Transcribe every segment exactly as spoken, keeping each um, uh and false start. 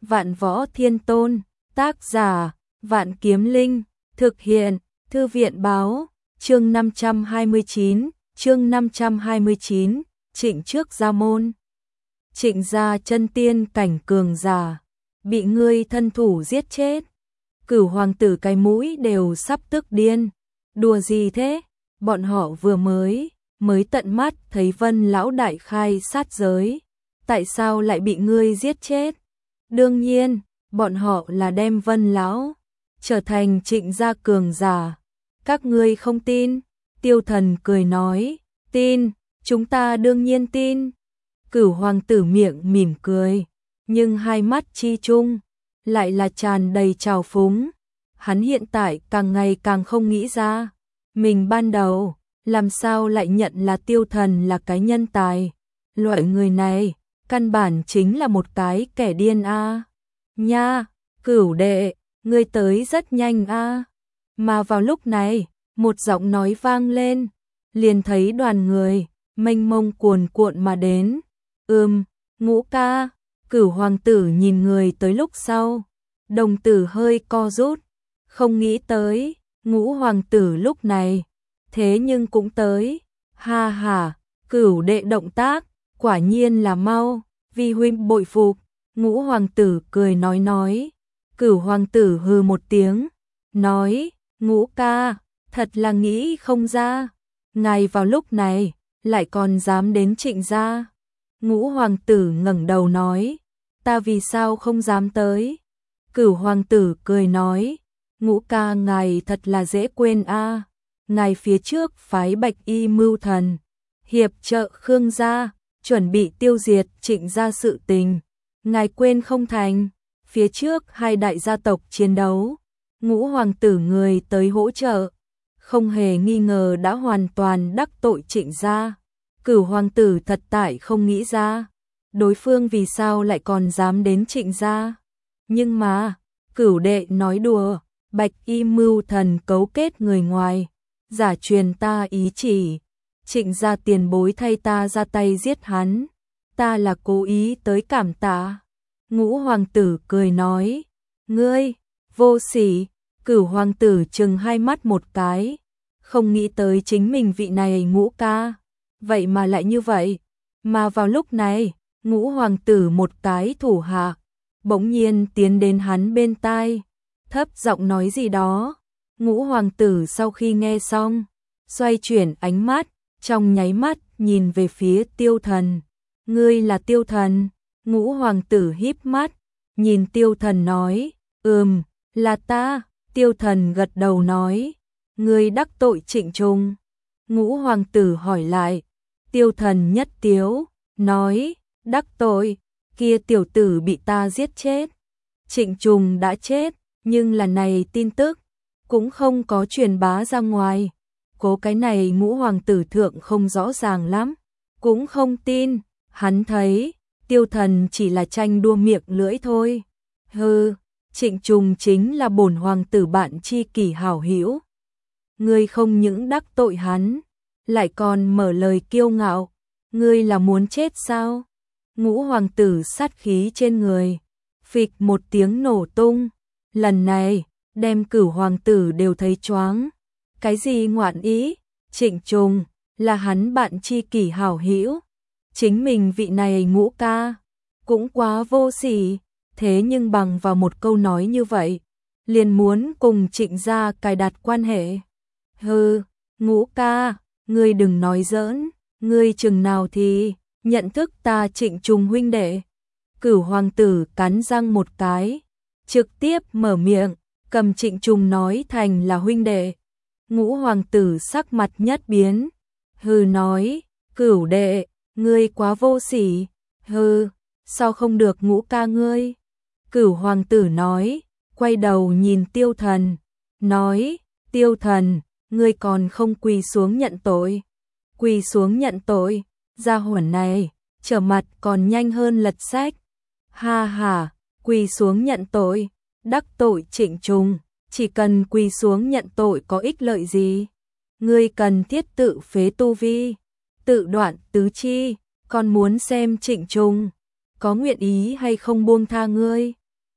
Vạn Võ Thiên Tôn, tác giả, Vạn Kiếm Linh, thực hiện, Thư viện báo, chương năm trăm hai mươi chín, chương năm trăm hai mươi chín, Trịnh trước gia môn. Trịnh gia chân tiên cảnh cường giả, bị ngươi thân thủ giết chết. Cửu hoàng tử cái mũi đều sắp tức điên. Đùa gì thế? Bọn họ vừa mới, mới tận mắt thấy Vân lão đại khai sát giới. Tại sao lại bị ngươi giết chết? Đương nhiên, bọn họ là đem Vân lão trở thành Trịnh gia cường giả. Các ngươi không tin? Tiêu Thần cười nói, tin, chúng ta đương nhiên tin. Cửu hoàng tử miệng mỉm cười, nhưng hai mắt chi chung lại là tràn đầy trào phúng. Hắn hiện tại càng ngày càng không nghĩ ra, mình ban đầu làm sao lại nhận là Tiêu Thần là cái nhân tài. Loại người này, căn bản chính là một cái kẻ điên a. À. Nha, Cửu đệ, ngươi tới rất nhanh a. À. Mà vào lúc này, một giọng nói vang lên, liền thấy đoàn người mênh mông cuồn cuộn mà đến. Ừm, Ngũ ca. Cửu hoàng tử nhìn người tới lúc sau, đồng tử hơi co rút, không nghĩ tới, Ngũ hoàng tử lúc này, thế nhưng cũng tới. Ha ha, Cửu đệ động tác, quả nhiên là mau, vi huynh bội phục. Ngũ hoàng tử cười nói nói. Cửu hoàng tử hừ một tiếng, nói, Ngũ ca, thật là nghĩ không ra, ngài vào lúc này, lại còn dám đến Trịnh gia. Ngũ hoàng tử ngẩng đầu nói, ta vì sao không dám tới? Cửu hoàng tử cười nói, Ngũ ca ngài thật là dễ quên a. À. Ngài phía trước phái Bạch Y mưu thần, hiệp trợ Khương gia, chuẩn bị tiêu diệt Trịnh gia sự tình. Ngài quên không thành, phía trước hai đại gia tộc chiến đấu, Ngũ hoàng tử người tới hỗ trợ, không hề nghi ngờ đã hoàn toàn đắc tội Trịnh gia. Cửu hoàng tử thật tại không nghĩ ra, đối phương vì sao lại còn dám đến Trịnh gia. Nhưng mà, Cửu đệ nói đùa, Bạch Y mưu thần cấu kết người ngoài, giả truyền ta ý chỉ, Trịnh gia tiền bối thay ta ra tay giết hắn, ta là cố ý tới cảm tạ. Ngũ hoàng tử cười nói, ngươi, vô sỉ. Cửu hoàng tử trừng hai mắt một cái, không nghĩ tới chính mình vị này Ngũ ca, vậy mà lại như vậy. Mà vào lúc này, Ngũ hoàng tử một cái thủ hạ, bỗng nhiên tiến đến hắn bên tai, thấp giọng nói gì đó. Ngũ hoàng tử sau khi nghe xong, xoay chuyển ánh mắt, trong nháy mắt nhìn về phía Tiêu Thần. Ngươi là Tiêu Thần? Ngũ hoàng tử híp mắt, nhìn Tiêu Thần nói, ừm, là ta. Tiêu Thần gật đầu nói, ngươi đắc tội Trịnh Trung. Ngũ hoàng tử hỏi lại. Tiêu Thần nhất tiếu, nói, đắc tội, kia tiểu tử bị ta giết chết. Trịnh Trung đã chết, nhưng lần này tin tức cũng không có truyền bá ra ngoài. Cố cái này Ngũ hoàng tử thượng không rõ ràng lắm, cũng không tin. Hắn thấy Tiêu Thần chỉ là tranh đua miệng lưỡi thôi. Hừ, Trịnh Trung chính là bổn hoàng tử bạn tri kỷ hảo hữu. Ngươi không những đắc tội hắn, lại còn mở lời kiêu ngạo, ngươi là muốn chết sao? Ngũ hoàng tử sát khí trên người, phịch một tiếng nổ tung, lần này đem Cửu hoàng tử đều thấy choáng. Cái gì ngoạn ý? Trịnh Trung là hắn bạn tri kỷ hảo hữu, chính mình vị này Ngũ ca cũng quá vô sỉ, thế nhưng bằng vào một câu nói như vậy, liền muốn cùng Trịnh gia cài đặt quan hệ. Hừ, Ngũ ca, ngươi đừng nói giỡn, ngươi chừng nào thì nhận thức ta Trịnh Trung huynh đệ. Cửu hoàng tử cắn răng một cái, trực tiếp mở miệng, cầm Trịnh Trung nói thành là huynh đệ. Ngũ hoàng tử sắc mặt nhất biến, hừ nói, Cửu đệ, ngươi quá vô sỉ. Hừ, sao không được Ngũ ca ngươi? Cửu hoàng tử nói, quay đầu nhìn Tiêu Thần, nói, Tiêu Thần, ngươi còn không quỳ xuống nhận tội. Quỳ xuống nhận tội, gia hỏa này, trở mặt còn nhanh hơn lật sách. Ha ha, quỳ xuống nhận tội, đắc tội Trịnh Trung, chỉ cần quỳ xuống nhận tội có ích lợi gì? Ngươi cần thiết tự phế tu vi, tự đoạn tứ chi, còn muốn xem Trịnh Trung có nguyện ý hay không buông tha ngươi.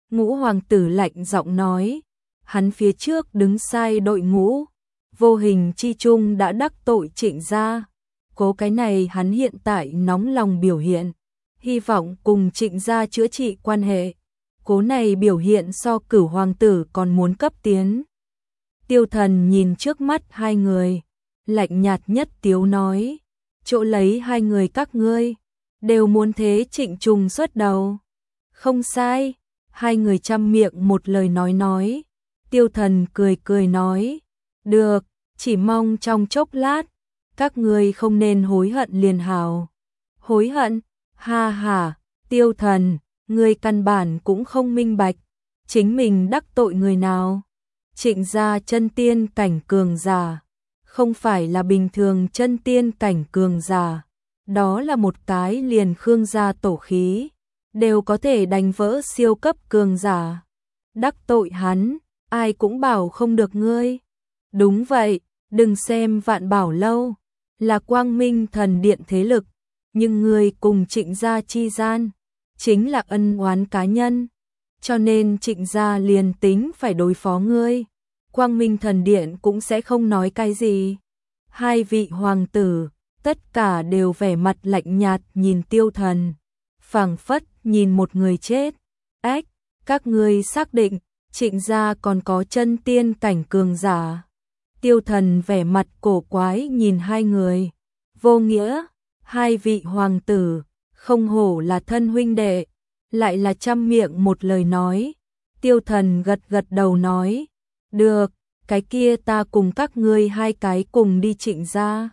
Ngũ hoàng tử lạnh giọng nói, hắn phía trước đứng sai đội ngũ, vô hình chi chung đã đắc tội Trịnh gia. Cố cái này hắn hiện tại nóng lòng biểu hiện, hy vọng cùng Trịnh gia chữa trị quan hệ. Cố này biểu hiện so Cửu hoàng tử còn muốn cấp tiến. Tiêu Thần nhìn trước mắt hai người, lạnh nhạt nhất tiếu nói, chỗ lấy hai người các ngươi, đều muốn thế Trịnh Trùng xuất đầu. Không sai, hai người chăm miệng một lời nói nói. Tiêu Thần cười cười nói, được, chỉ mong trong chốc lát, các ngươi không nên hối hận liền hảo. Hối hận? Ha ha, Tiêu Thần, ngươi căn bản cũng không minh bạch, chính mình đắc tội người nào. Trịnh gia chân tiên cảnh cường giả, không phải là bình thường chân tiên cảnh cường giả, đó là một cái liền Khương gia tổ khí, đều có thể đánh vỡ siêu cấp cường giả. Đắc tội hắn, ai cũng bảo không được ngươi. Đúng vậy, đừng xem Vạn Bảo lâu là Quang Minh thần điện thế lực, nhưng ngươi cùng Trịnh gia chi gian chính là ân oán cá nhân, cho nên Trịnh gia liền tính phải đối phó ngươi, Quang Minh thần điện cũng sẽ không nói cái gì. Hai vị hoàng tử tất cả đều vẻ mặt lạnh nhạt nhìn Tiêu Thần, phảng phất nhìn một người chết. Ách, các ngươi xác định Trịnh gia còn có chân tiên cảnh cường giả? Tiêu Thần vẻ mặt cổ quái nhìn hai người. Vô nghĩa, hai vị hoàng tử, không hổ là thân huynh đệ, lại là trăm miệng một lời nói. Tiêu Thần gật gật đầu nói, được, cái kia ta cùng các ngươi hai cái cùng đi Trịnh gia.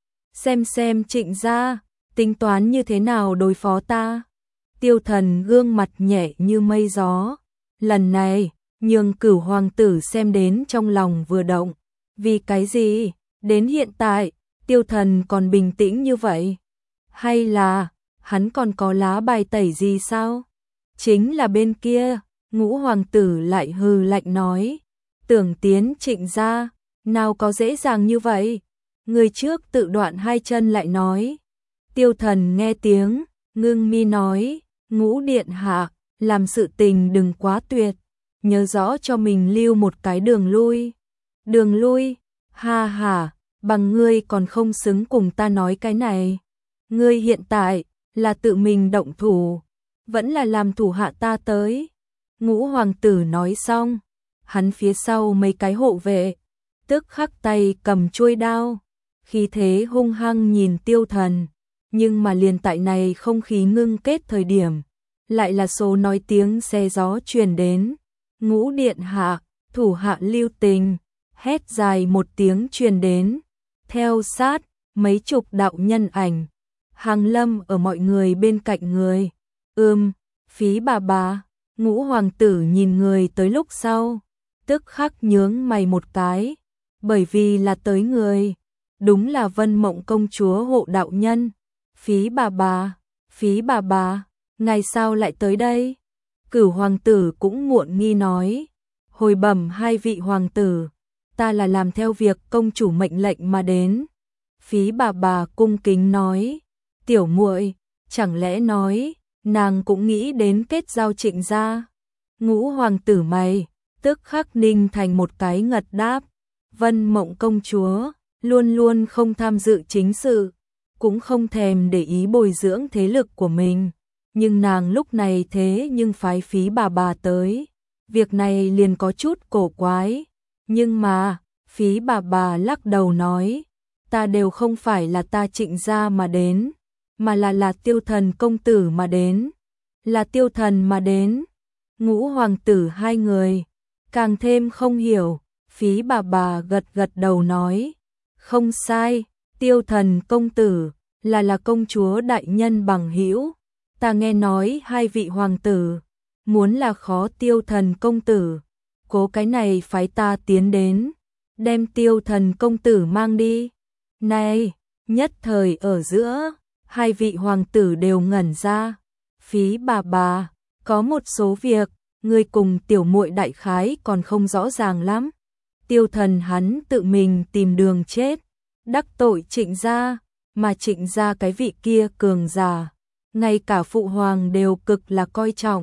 Xem xem Trịnh gia tính toán như thế nào đối phó ta. Tiêu Thần gương mặt nhẹ như mây gió, lần này nhường Cửu hoàng tử xem đến trong lòng vừa động. Vì cái gì? Đến hiện tại, Tiêu Thần còn bình tĩnh như vậy? Hay là hắn còn có lá bài tẩy gì sao? Chính là bên kia, Ngũ hoàng tử lại hừ lạnh nói, tưởng tiến Trịnh gia, nào có dễ dàng như vậy? Người trước tự đoạn hai chân lại nói. Tiêu Thần nghe tiếng, ngưng mi nói, Ngũ điện hạ, làm sự tình đừng quá tuyệt, nhớ rõ cho mình lưu một cái đường lui. Đường lui? Ha ha, bằng ngươi còn không xứng cùng ta nói cái này. Ngươi hiện tại là tự mình động thủ, vẫn là làm thủ hạ ta tới. Ngũ hoàng tử nói xong, hắn phía sau mấy cái hộ vệ, tức khắc tay cầm chuôi đao, khí thế hung hăng nhìn Tiêu Thần. Nhưng mà liền tại này không khí ngưng kết thời điểm, lại là số nói tiếng xe gió truyền đến. Ngũ điện hạ, thủ hạ lưu tình. Hét dài một tiếng truyền đến, theo sát mấy chục đạo nhân ảnh hàng lâm ở mọi người bên cạnh người. Ừm, Phí bà bà. Ngũ hoàng tử nhìn người tới lúc sau, tức khắc nhướng mày một cái, bởi vì là tới người, đúng là Vân Mộng công chúa hộ đạo nhân. Phí bà bà, Phí bà bà, ngày sao lại tới đây? Cửu hoàng tử cũng muộn nghi nói, hồi bẩm hai vị hoàng tử, ta là làm theo việc công chủ mệnh lệnh mà đến. Phí bà bà cung kính nói, tiểu muội, chẳng lẽ nói nàng cũng nghĩ đến kết giao Trịnh gia? Ngũ hoàng tử mày tức khắc ninh thành một cái ngật đáp. Vân Mộng công chúa luôn luôn không tham dự chính sự, cũng không thèm để ý bồi dưỡng thế lực của mình, nhưng nàng lúc này thế nhưng phái Phí bà bà tới, việc này liền có chút cổ quái. Nhưng mà, Phí bà bà lắc đầu nói, ta đều không phải là ta Trịnh gia mà đến, mà là là Tiêu Thần công tử mà đến, là Tiêu Thần mà đến. Ngũ hoàng tử hai người càng thêm không hiểu. Phí bà bà gật gật đầu nói, không sai, Tiêu Thần công tử là là công chúa đại nhân bằng hữu. Ta nghe nói hai vị hoàng tử muốn là khó Tiêu Thần công tử, cố cái này phái ta tiến đến, đem Tiêu Thần công tử mang đi. Này, nhất thời ở giữa, hai vị hoàng tử đều ngẩn ra. Phí bà bà, có một số việc, ngươi cùng tiểu muội đại khái còn không rõ ràng lắm. Tiêu Thần hắn tự mình tìm đường chết, đắc tội Trịnh gia, mà Trịnh gia cái vị kia cường giả, ngay cả phụ hoàng đều cực là coi trọng,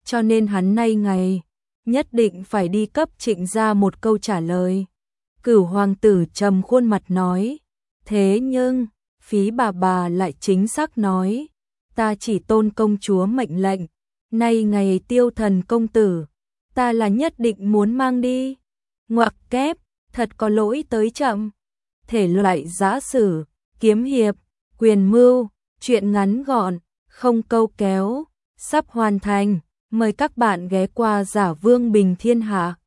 cho nên hắn nay ngày nhất định phải đi cấp Trịnh gia một câu trả lời. Cửu hoàng tử trầm khuôn mặt nói, thế nhưng, Phí bà bà lại chính xác nói, ta chỉ tôn công chúa mệnh lệnh, nay ngày Tiêu Thần công tử, ta là nhất định muốn mang đi. Ngoặc kép, thật có lỗi tới chậm. Thể loại giã sử, kiếm hiệp, quyền mưu, truyện ngắn gọn, không câu kéo, sắp hoàn thành. Mời các bạn ghé qua Giả Vương Bình Thiên Hạ.